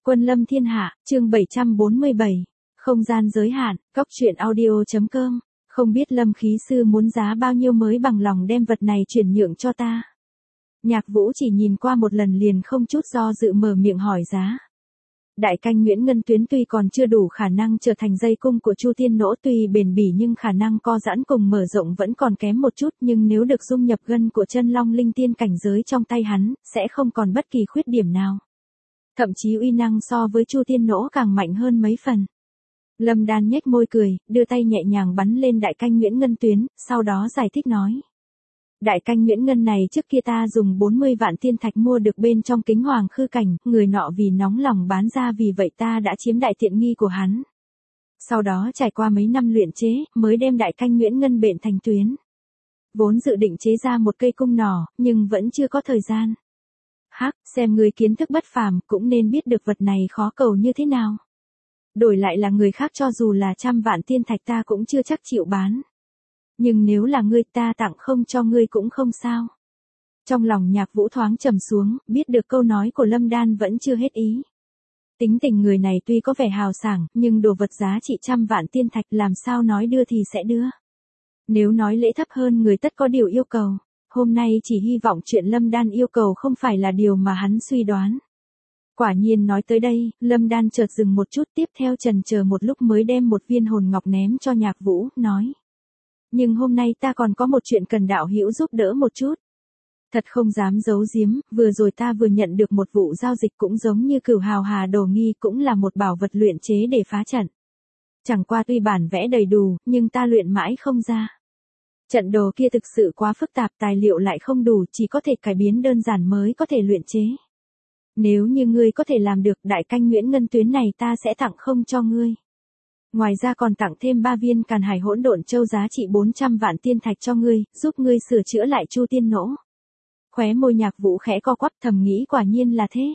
Quân lâm thiên hạ, chương 747. Không gian giới hạn, Cóc truyện audio.com. Không biết Lâm khí sư muốn giá bao nhiêu mới bằng lòng đem vật này chuyển nhượng cho ta. Nhạc Vũ chỉ nhìn qua một lần liền không chút do dự mở miệng hỏi giá. Đại canh Nguyễn Ngân Tuyến tuy còn chưa đủ khả năng trở thành dây cung của Chu Tiên Nỗ, tuy bền bỉ nhưng khả năng co giãn cùng mở rộng vẫn còn kém một chút, nhưng nếu được dung nhập gân của chân long linh tiên cảnh giới trong tay hắn, sẽ không còn bất kỳ khuyết điểm nào. Thậm chí uy năng so với Chu Tiên Nỗ càng mạnh hơn mấy phần. Lâm Đan nhếch môi cười, đưa tay nhẹ nhàng bắn lên đại canh Nguyễn Ngân Tuyến, sau đó giải thích nói. Đại canh Nguyễn Ngân này trước kia ta dùng 40 vạn tiên thạch mua được bên trong Kính Hoàng Khư Cảnh, người nọ vì nóng lòng bán ra, vì vậy ta đã chiếm đại tiện nghi của hắn. Sau đó trải qua mấy năm luyện chế, mới đem đại canh Nguyễn Ngân bện thành tuyến. Vốn dự định chế ra một cây cung nỏ, nhưng vẫn chưa có thời gian. Hắc, xem người kiến thức bất phàm, cũng nên biết được vật này khó cầu như thế nào. Đổi lại là người khác cho dù là 100 vạn tiên thạch ta cũng chưa chắc chịu bán. Nhưng nếu là ngươi, ta tặng không cho ngươi cũng không sao. Trong lòng Nhạc Vũ thoáng trầm xuống, biết được câu nói của Lâm Đan vẫn chưa hết ý. Tính tình người này tuy có vẻ hào sảng, nhưng đồ vật giá trị 100 vạn tiên thạch làm sao nói đưa thì sẽ đưa. Nếu nói lễ thấp hơn người tất có điều yêu cầu. Hôm nay chỉ hy vọng chuyện Lâm Đan yêu cầu không phải là điều mà hắn suy đoán. Quả nhiên nói tới đây, Lâm Đan chợt dừng một chút, tiếp theo chần chờ một lúc mới đem một viên hồn ngọc ném cho Nhạc Vũ, nói. Nhưng hôm nay ta còn có một chuyện cần đạo hữu giúp đỡ một chút. Thật không dám giấu giếm, vừa rồi ta vừa nhận được một vụ giao dịch cũng giống như Cửu Hào Hà Đồ Nghi, cũng là một bảo vật luyện chế để phá trận. Chẳng qua tuy bản vẽ đầy đủ, nhưng ta luyện mãi không ra. Trận đồ kia thực sự quá phức tạp, tài liệu lại không đủ, chỉ có thể cải biến đơn giản mới có thể luyện chế. Nếu như ngươi có thể làm được, đại canh Nguyễn Ngân Tuyến này ta sẽ tặng không cho ngươi. Ngoài ra còn tặng thêm 3 viên Càn Hải Hỗn Độn Châu giá trị 400 vạn tiên thạch cho ngươi, giúp ngươi sửa chữa lại Chu Tiên Nỗ. Khóe môi Nhạc Vũ khẽ co quắp, thầm nghĩ quả nhiên là thế.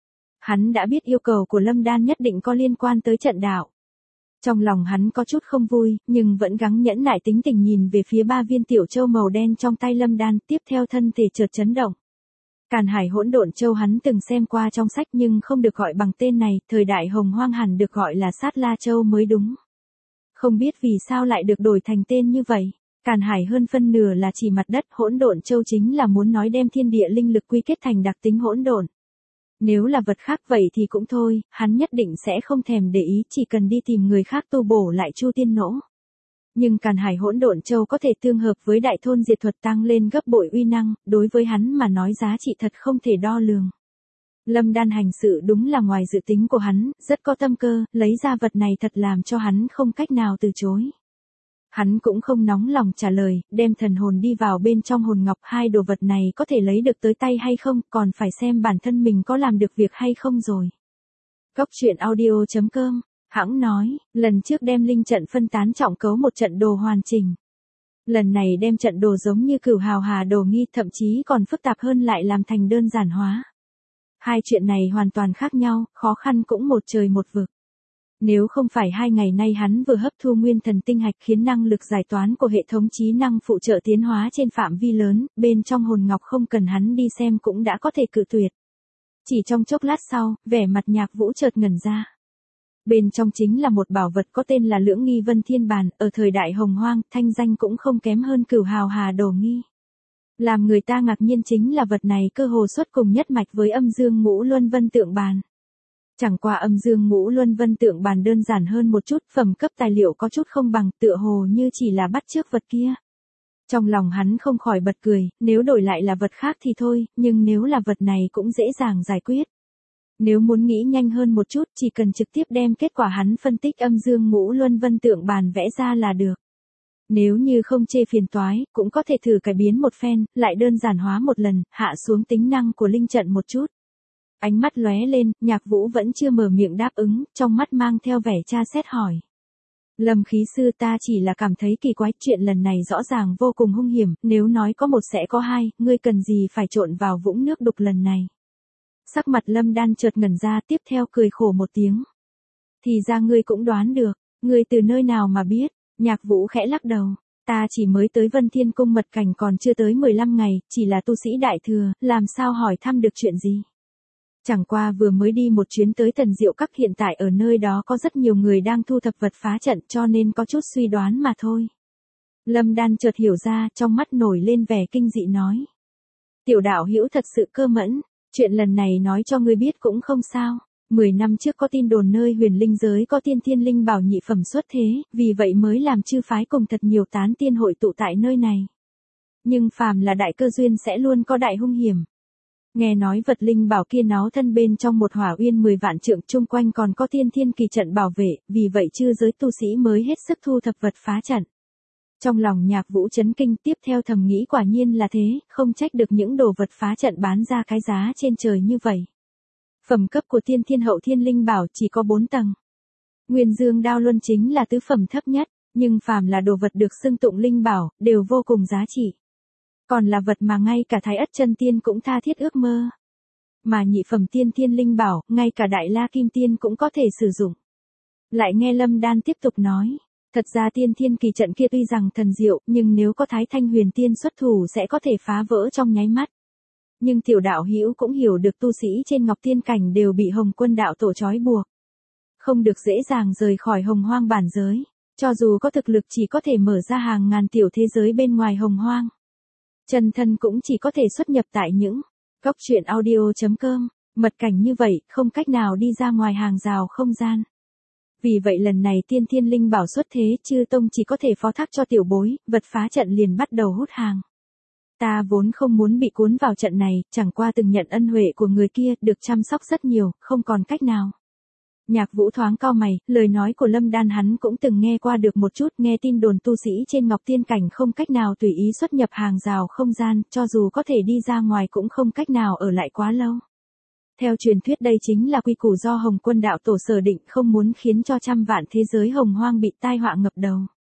Hắn đã biết yêu cầu của Lâm Đan nhất định có liên quan tới trận đạo. Trong lòng hắn có chút không vui, nhưng vẫn gắng nhẫn nại tính tình nhìn về phía 3 viên tiểu châu màu đen trong tay Lâm Đan, tiếp theo thân thể chợt chấn động. Càn Hải Hỗn Độn Châu hắn từng xem qua trong sách nhưng không được gọi bằng tên này, thời đại Hồng Hoang hẳn được gọi là Sát La Châu mới đúng. Không biết vì sao lại được đổi thành tên như vậy. Càn Hải hơn phân nửa là chỉ mặt đất, Hỗn Độn Châu chính là muốn nói đem thiên địa linh lực quy kết thành đặc tính hỗn độn. Nếu là vật khác vậy thì cũng thôi, hắn nhất định sẽ không thèm để ý, chỉ cần đi tìm người khác tu bổ lại Chu Tiên Nỗ. Nhưng Càn Hải Hỗn Độn Châu có thể tương hợp với đại thôn diệt thuật tăng lên gấp bội uy năng, đối với hắn mà nói giá trị thật không thể đo lường. Lâm Đan hành sự đúng là ngoài dự tính của hắn, rất có tâm cơ, lấy ra vật này thật làm cho hắn không cách nào từ chối. Hắn cũng không nóng lòng trả lời, đem thần hồn đi vào bên trong hồn ngọc, hai đồ vật này có thể lấy được tới tay hay không, còn phải xem bản thân mình có làm được việc hay không rồi. Cóc truyện audio.com. Hãng nói, lần trước đem linh trận phân tán trọng cấu một trận đồ hoàn chỉnh. Lần này đem trận đồ giống như Cửu Hào Hà Đồ Nghi, thậm chí còn phức tạp hơn lại làm thành đơn giản hóa. Hai chuyện này hoàn toàn khác nhau, khó khăn cũng một trời một vực. Nếu không phải 2 ngày nay hắn vừa hấp thu nguyên thần tinh hạch khiến năng lực giải toán của hệ thống trí năng phụ trợ tiến hóa trên phạm vi lớn, bên trong hồn ngọc không cần hắn đi xem cũng đã có thể cự tuyệt. Chỉ trong chốc lát sau, vẻ mặt Nhạc Vũ chợt ngẩn ra. Bên trong chính là một bảo vật có tên là Lưỡng Nghi Vân Thiên Bàn, ở thời đại Hồng Hoang, thanh danh cũng không kém hơn Cửu Hào Hà Đồ Nghi. Làm người ta ngạc nhiên chính là vật này cơ hồ xuất cùng nhất mạch với Âm Dương Ngũ Luân Vân Tượng Bàn. Chẳng qua Âm Dương Ngũ Luân Vân Tượng Bàn đơn giản hơn một chút, phẩm cấp tài liệu có chút không bằng, tựa hồ như chỉ là bắt chước vật kia. Trong lòng hắn không khỏi bật cười, nếu đổi lại là vật khác thì thôi, nhưng nếu là vật này cũng dễ dàng giải quyết. Nếu muốn nghĩ nhanh hơn một chút, chỉ cần trực tiếp đem kết quả hắn phân tích Âm Dương Ngũ Luân Vân Tượng Bàn vẽ ra là được. Nếu như không chê phiền toái, cũng có thể thử cải biến một phen, lại đơn giản hóa một lần, hạ xuống tính năng của linh trận một chút. Ánh mắt lóe lên, Nhạc Vũ vẫn chưa mở miệng đáp ứng, trong mắt mang theo vẻ tra xét hỏi. Lâm khí sư, ta chỉ là cảm thấy kỳ quái, chuyện lần này rõ ràng vô cùng hung hiểm, nếu nói có một sẽ có hai, ngươi cần gì phải trộn vào vũng nước đục lần này. Sắc mặt Lâm Đan chợt ngẩn ra, tiếp theo cười khổ một tiếng. Thì ra ngươi cũng đoán được, ngươi từ nơi nào mà biết. Nhạc Vũ khẽ lắc đầu, ta chỉ mới tới Vân Thiên Cung mật cảnh còn chưa tới 15 ngày, chỉ là tu sĩ đại thừa, làm sao hỏi thăm được chuyện gì. Chẳng qua vừa mới đi một chuyến tới Thần Diệu Các, hiện tại ở nơi đó có rất nhiều người đang thu thập vật phá trận cho nên có chút suy đoán mà thôi. Lâm Đan chợt hiểu ra, trong mắt nổi lên vẻ kinh dị nói. Tiểu đạo hữu thật sự cơ mẫn, chuyện lần này nói cho ngươi biết cũng không sao. 10 năm trước có tin đồn nơi huyền linh giới có tiên thiên linh bảo nhị phẩm xuất thế, vì vậy mới làm chư phái cùng thật nhiều tán tiên hội tụ tại nơi này. Nhưng phàm là đại cơ duyên sẽ luôn có đại hung hiểm. Nghe nói vật linh bảo kia náo thân bên trong một hỏa uyên 10 vạn trượng, chung quanh còn có tiên thiên kỳ trận bảo vệ, vì vậy chư giới tu sĩ mới hết sức thu thập vật phá trận. Trong lòng Nhạc Vũ chấn kinh, tiếp theo thầm nghĩ quả nhiên là thế, không trách được những đồ vật phá trận bán ra cái giá trên trời như vậy. Phẩm cấp của tiên thiên hậu thiên linh bảo chỉ có 4 tầng. Nguyên Dương Đao Luân chính là tứ phẩm thấp nhất, nhưng phàm là đồ vật được xưng tụng linh bảo, đều vô cùng giá trị. Còn là vật mà ngay cả Thái Ất chân tiên cũng tha thiết ước mơ. Mà nhị phẩm tiên thiên linh bảo, ngay cả Đại La Kim Tiên cũng có thể sử dụng. Lại nghe Lâm Đan tiếp tục nói. Thật ra tiên thiên kỳ trận kia tuy rằng thần diệu, nhưng nếu có Thái Thanh Huyền Tiên xuất thủ sẽ có thể phá vỡ trong nháy mắt. Nhưng tiểu đạo hữu cũng hiểu được tu sĩ trên Ngọc Tiên Cảnh đều bị Hồng Quân đạo tổ trói buộc. Không được dễ dàng rời khỏi Hồng Hoang bản giới. Cho dù có thực lực chỉ có thể mở ra hàng ngàn tiểu thế giới bên ngoài Hồng Hoang. Chân thân cũng chỉ có thể xuất nhập tại những góc truyện audio.com, mật cảnh như vậy, không cách nào đi ra ngoài hàng rào không gian. Vì vậy lần này tiên thiên linh bảo xuất thế, chư tông chỉ có thể phó thác cho tiểu bối, vật phá trận liền bắt đầu hút hàng. Ta vốn không muốn bị cuốn vào trận này, chẳng qua từng nhận ân huệ của người kia, được chăm sóc rất nhiều, không còn cách nào. Nhạc Vũ thoáng cau mày, lời nói của Lâm Đan hắn cũng từng nghe qua được một chút, nghe tin đồn tu sĩ trên Ngọc Tiên Cảnh không cách nào tùy ý xuất nhập hàng rào không gian, cho dù có thể đi ra ngoài cũng không cách nào ở lại quá lâu. Theo truyền thuyết đây chính là quy củ do Hồng Quân đạo tổ sở định, không muốn khiến cho trăm vạn thế giới Hồng Hoang bị tai họa ngập đầu.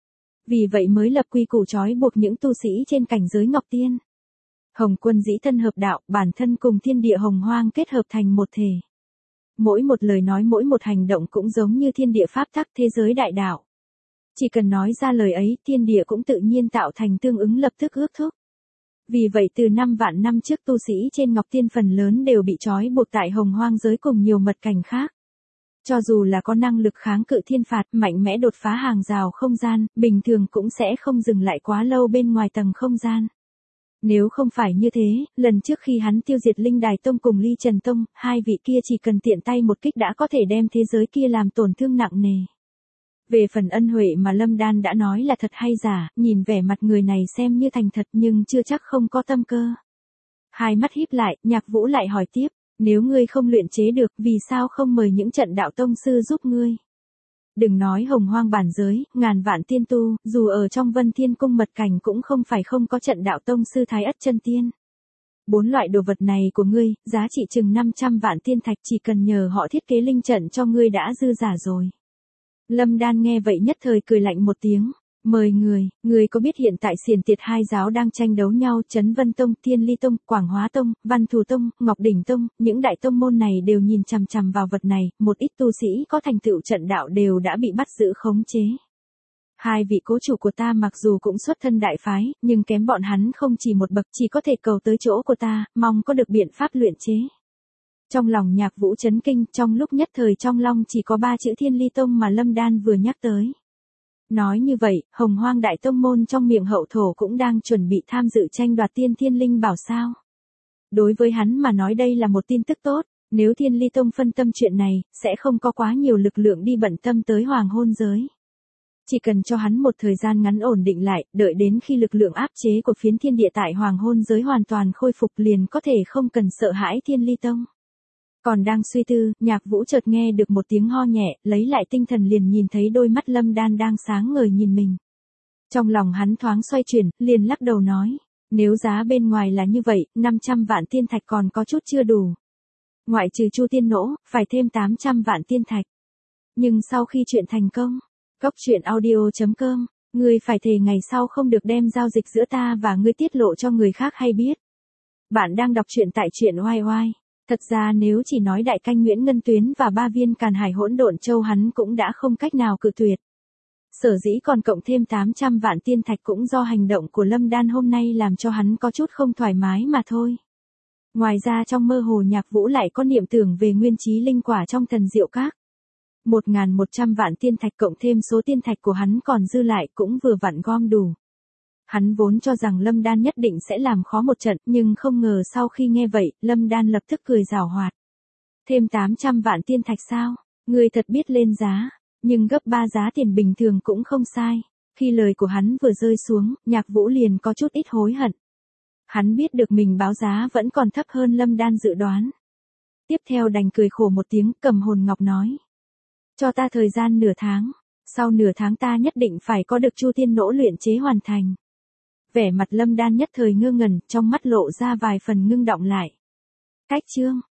Vì vậy mới lập quy củ trói buộc những tu sĩ trên cảnh giới Ngọc Tiên. Hồng Quân dĩ thân hợp đạo, bản thân cùng thiên địa Hồng Hoang kết hợp thành một thể. Mỗi một lời nói, mỗi một hành động cũng giống như thiên địa pháp tắc thế giới đại đạo. Chỉ cần nói ra lời ấy, thiên địa cũng tự nhiên tạo thành tương ứng lập tức ước thúc. Vì vậy từ 5 vạn năm trước tu sĩ trên Ngọc Tiên phần lớn đều bị trói buộc tại Hồng Hoang giới cùng nhiều mật cảnh khác. Cho dù là có năng lực kháng cự thiên phạt, mạnh mẽ đột phá hàng rào không gian, bình thường cũng sẽ không dừng lại quá lâu bên ngoài tầng không gian. Nếu không phải như thế, lần trước khi hắn tiêu diệt Linh Đài Tông cùng Ly Trần Tông, hai vị kia chỉ cần tiện tay một kích đã có thể đem thế giới kia làm tổn thương nặng nề. Về phần ân huệ mà Lâm Đan đã nói là thật hay giả, nhìn vẻ mặt người này xem như thành thật nhưng chưa chắc không có tâm cơ. Hai mắt híp lại, Nhạc Vũ lại hỏi tiếp, nếu ngươi không luyện chế được, vì sao không mời những trận đạo tông sư giúp ngươi? Đừng nói Hồng Hoang bản giới, ngàn vạn tiên tu, dù ở trong Vân Thiên Cung mật cảnh cũng không phải không có trận đạo tông sư Thái Ất chân tiên. 4 loại đồ vật này của ngươi, giá trị chừng 500 vạn tiên thạch, chỉ cần nhờ họ thiết kế linh trận cho ngươi đã dư giả rồi. Lâm Đan nghe vậy nhất thời cười lạnh một tiếng. Mời người có biết hiện tại xiển tiệt hai giáo đang tranh đấu nhau, Chấn Vân Tông, Thiên Ly Tông, Quảng Hóa Tông, Văn Thù Tông, Ngọc Đỉnh Tông, những đại tông môn này đều nhìn chằm chằm vào vật này, một ít tu sĩ có thành tựu trận đạo đều đã bị bắt giữ khống chế. Hai vị cố chủ của ta mặc dù cũng xuất thân đại phái, nhưng kém bọn hắn không chỉ một bậc, chỉ có thể cầu tới chỗ của ta, mong có được biện pháp luyện chế. Trong lòng Nhạc Vũ chấn kinh, trong lúc nhất thời trong lòng chỉ có 3 chữ Thiên Ly Tông mà Lâm Đan vừa nhắc tới. Nói như vậy, Hồng Hoang đại tông môn trong miệng hậu thổ cũng đang chuẩn bị tham dự tranh đoạt tiên thiên linh bảo sao. Đối với hắn mà nói đây là một tin tức tốt, nếu Thiên Ly Tông phân tâm chuyện này, sẽ không có quá nhiều lực lượng đi bận tâm tới hoàng hôn giới. Chỉ cần cho hắn một thời gian ngắn ổn định lại, đợi đến khi lực lượng áp chế của phiến thiên địa tại hoàng hôn giới hoàn toàn khôi phục liền có thể không cần sợ hãi Thiên Ly Tông. Còn đang suy tư, Nhạc Vũ chợt nghe được một tiếng ho nhẹ, lấy lại tinh thần liền nhìn thấy đôi mắt Lâm Đan đang sáng ngời nhìn mình. Trong lòng hắn thoáng xoay chuyển, liền lắc đầu nói, nếu giá bên ngoài là như vậy, 500 vạn tiên thạch còn có chút chưa đủ. Ngoại trừ Chu Tiên Nỗ, phải thêm 800 vạn tiên thạch. Nhưng sau khi chuyện thành công, góc truyện audio.com, ngươi phải thề ngày sau không được đem giao dịch giữa ta và ngươi tiết lộ cho người khác hay biết. Bạn đang đọc truyện tại truyện oai oai. Thật ra nếu chỉ nói đại canh Nguyễn Ngân Tuyến và 3 viên Càn Hải Hỗn Độn Châu hắn cũng đã không cách nào cự tuyệt. Sở dĩ còn cộng thêm 800 vạn tiên thạch cũng do hành động của Lâm Đan hôm nay làm cho hắn có chút không thoải mái mà thôi. Ngoài ra trong mơ hồ Nhạc Vũ lại có niệm tưởng về nguyên chí linh quả trong thần diệu các. 1.100 vạn tiên thạch cộng thêm số tiên thạch của hắn còn dư lại cũng vừa vặn gom đủ. Hắn vốn cho rằng Lâm Đan nhất định sẽ làm khó một trận, nhưng không ngờ sau khi nghe vậy, Lâm Đan lập tức cười giảo hoạt. Thêm 800 vạn tiên thạch sao? Ngươi thật biết lên giá, nhưng gấp 3 giá tiền bình thường cũng không sai. Khi lời của hắn vừa rơi xuống, Nhạc Vũ liền có chút ít hối hận. Hắn biết được mình báo giá vẫn còn thấp hơn Lâm Đan dự đoán. Tiếp theo đành cười khổ một tiếng, cầm hồn ngọc nói. Cho ta thời gian nửa tháng, sau nửa tháng ta nhất định phải có được Chu Tiên Nỗ luyện chế hoàn thành. Vẻ mặt Lâm Đan nhất thời ngơ ngẩn, trong mắt lộ ra vài phần ngưng động lại. Cách chương